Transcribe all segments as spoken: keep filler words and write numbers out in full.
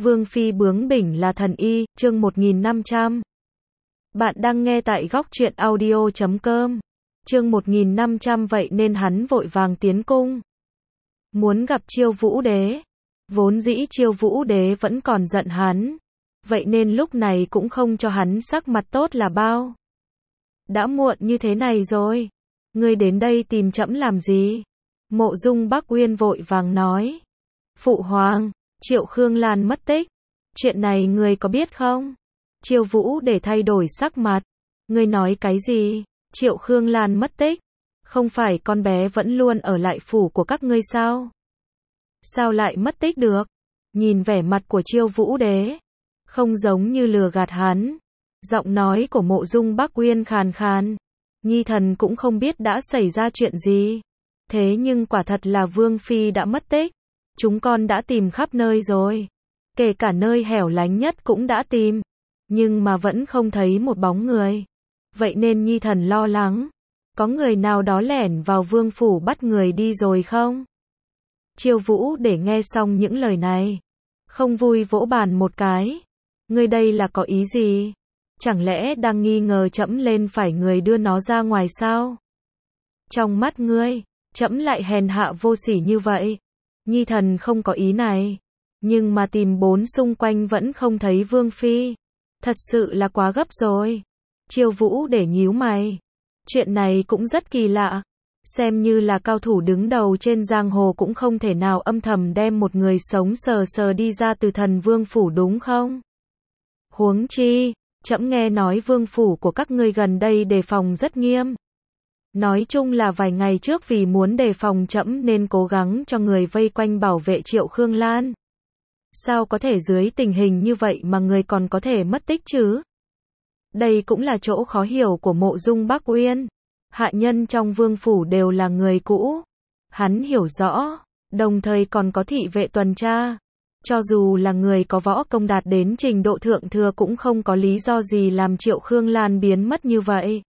Vương phi bướng bỉnh là thần y, chương một nghìn năm trăm. Bạn đang nghe tại góc truyện audio chấm com. Chương một nghìn năm trăm vậy nên hắn vội vàng tiến cung. Muốn gặp Chiêu Vũ Đế. Vốn dĩ Chiêu Vũ Đế vẫn còn giận hắn. Vậy nên lúc này cũng không cho hắn sắc mặt tốt là bao. Đã muộn như thế này rồi. Ngươi đến đây tìm trẫm làm gì? Mộ Dung Bắc Uyên vội vàng nói. Phụ hoàng, Triệu Khương Lan mất tích. Chuyện này ngươi có biết không? Chiêu Vũ để thay đổi sắc mặt. Ngươi nói cái gì? Triệu Khương Lan mất tích? Không phải con bé vẫn luôn ở lại phủ của các ngươi sao? Sao lại mất tích được? Nhìn vẻ mặt của Chiêu Vũ Đế, không giống như lừa gạt hắn. Giọng nói của Mộ Dung Bắc Uyên khàn khàn. Nhi thần cũng không biết đã xảy ra chuyện gì. Thế nhưng quả thật là Vương phi đã mất tích. Chúng con đã tìm khắp nơi rồi. Kể cả nơi hẻo lánh nhất cũng đã tìm. Nhưng mà vẫn không thấy một bóng người. Vậy nên Nhi thần lo lắng. Có người nào đó lẻn vào vương phủ bắt người đi rồi không? Chiêu Vũ để nghe xong những lời này, không vui vỗ bàn một cái. Ngươi đây là có ý gì? Chẳng lẽ đang nghi ngờ trẫm lên phải người đưa nó ra ngoài sao? Trong mắt ngươi, trẫm lại hèn hạ vô sỉ như vậy? Nhi thần không có ý này. Nhưng mà tìm bốn xung quanh vẫn không thấy Vương phi. Thật sự là quá gấp rồi. Chiêu Vũ để nhíu mày. Chuyện này cũng rất kỳ lạ. Xem như là cao thủ đứng đầu trên giang hồ cũng không thể nào âm thầm đem một người sống sờ sờ đi ra từ Thần Vương phủ đúng không? Huống chi, trẫm nghe nói vương phủ của các ngươi gần đây đề phòng rất nghiêm. Nói chung là vài ngày trước vì muốn đề phòng trẫm nên cố gắng cho người vây quanh bảo vệ Triệu Khương Lan. Sao có thể dưới tình hình như vậy mà người còn có thể mất tích chứ? Đây cũng là chỗ khó hiểu của Mộ Dung Bắc Uyên. Hạ nhân trong vương phủ đều là người cũ. Hắn hiểu rõ, đồng thời còn có thị vệ tuần tra. Cho dù là người có võ công đạt đến trình độ thượng thừa cũng không có lý do gì làm Triệu Khương Lan biến mất như vậy.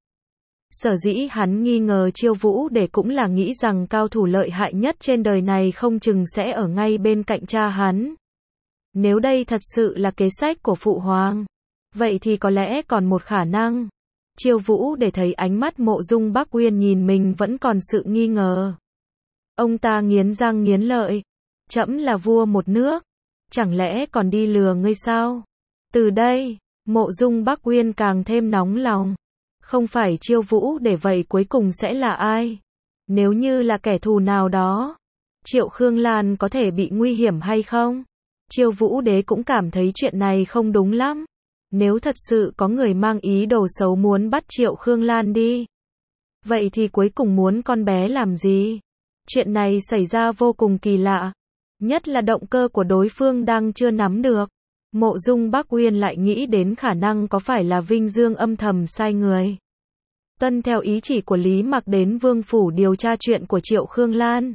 Sở dĩ hắn nghi ngờ Chiêu Vũ để cũng là nghĩ rằng cao thủ lợi hại nhất trên đời này không chừng sẽ ở ngay bên cạnh cha hắn. Nếu đây thật sự là kế sách của phụ hoàng, vậy thì có lẽ còn một khả năng. Chiêu Vũ để thấy ánh mắt Mộ Dung Bắc Uyên nhìn mình vẫn còn sự nghi ngờ. Ông ta nghiến răng nghiến lợi. Trẫm là vua một nước. Chẳng lẽ còn đi lừa ngươi sao? Từ đây, Mộ Dung Bắc Uyên càng thêm nóng lòng. Không phải Chiêu Vũ để vậy cuối cùng sẽ là ai? Nếu như là kẻ thù nào đó, Triệu Khương Lan có thể bị nguy hiểm hay không? Chiêu Vũ đế cũng cảm thấy chuyện này không đúng lắm. Nếu thật sự có người mang ý đồ xấu muốn bắt Triệu Khương Lan đi, vậy thì cuối cùng muốn con bé làm gì? Chuyện này xảy ra vô cùng kỳ lạ. Nhất là động cơ của đối phương đang chưa nắm được. Mộ Dung Bắc Uyên lại nghĩ đến khả năng có phải là Vinh Dương âm thầm sai người. Tuân theo ý chỉ của Lý Mặc đến vương phủ điều tra chuyện của Triệu Khương Lan.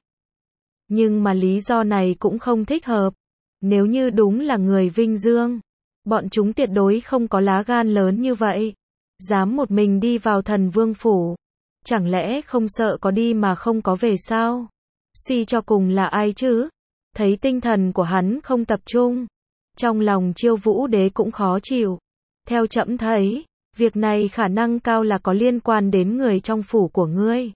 Nhưng mà lý do này cũng không thích hợp. Nếu như đúng là người Vinh Dương, bọn chúng tuyệt đối không có lá gan lớn như vậy. Dám một mình đi vào Thần Vương phủ. Chẳng lẽ không sợ có đi mà không có về sao? Suy cho cùng là ai chứ? Thấy tinh thần của hắn không tập trung. Trong lòng Chiêu Vũ đế cũng khó chịu. Theo trẫm thấy, việc này khả năng cao là có liên quan đến người trong phủ của ngươi.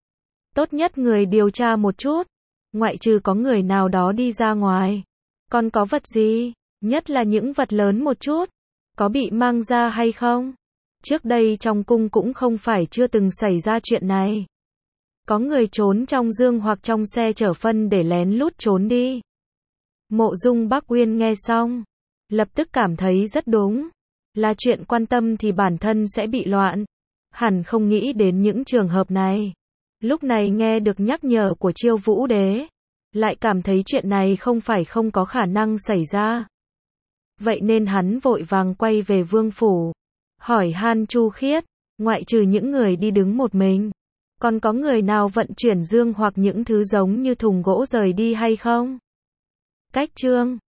Tốt nhất người điều tra một chút. Ngoại trừ có người nào đó đi ra ngoài. Còn có vật gì? Nhất là những vật lớn một chút. Có bị mang ra hay không? Trước đây trong cung cũng không phải chưa từng xảy ra chuyện này. Có người trốn trong giường hoặc trong xe chở phân để lén lút trốn đi. Mộ Dung Bắc Uyên nghe xong, lập tức cảm thấy rất đúng. Là chuyện quan tâm thì bản thân sẽ bị loạn. Hẳn không nghĩ đến những trường hợp này. Lúc này nghe được nhắc nhở của Chiêu Vũ đế, lại cảm thấy chuyện này không phải không có khả năng xảy ra. Vậy nên hắn vội vàng quay về vương phủ. Hỏi han Chu Khiết, ngoại trừ những người đi đứng một mình, còn có người nào vận chuyển dương hoặc những thứ giống như thùng gỗ rời đi hay không? Cách chương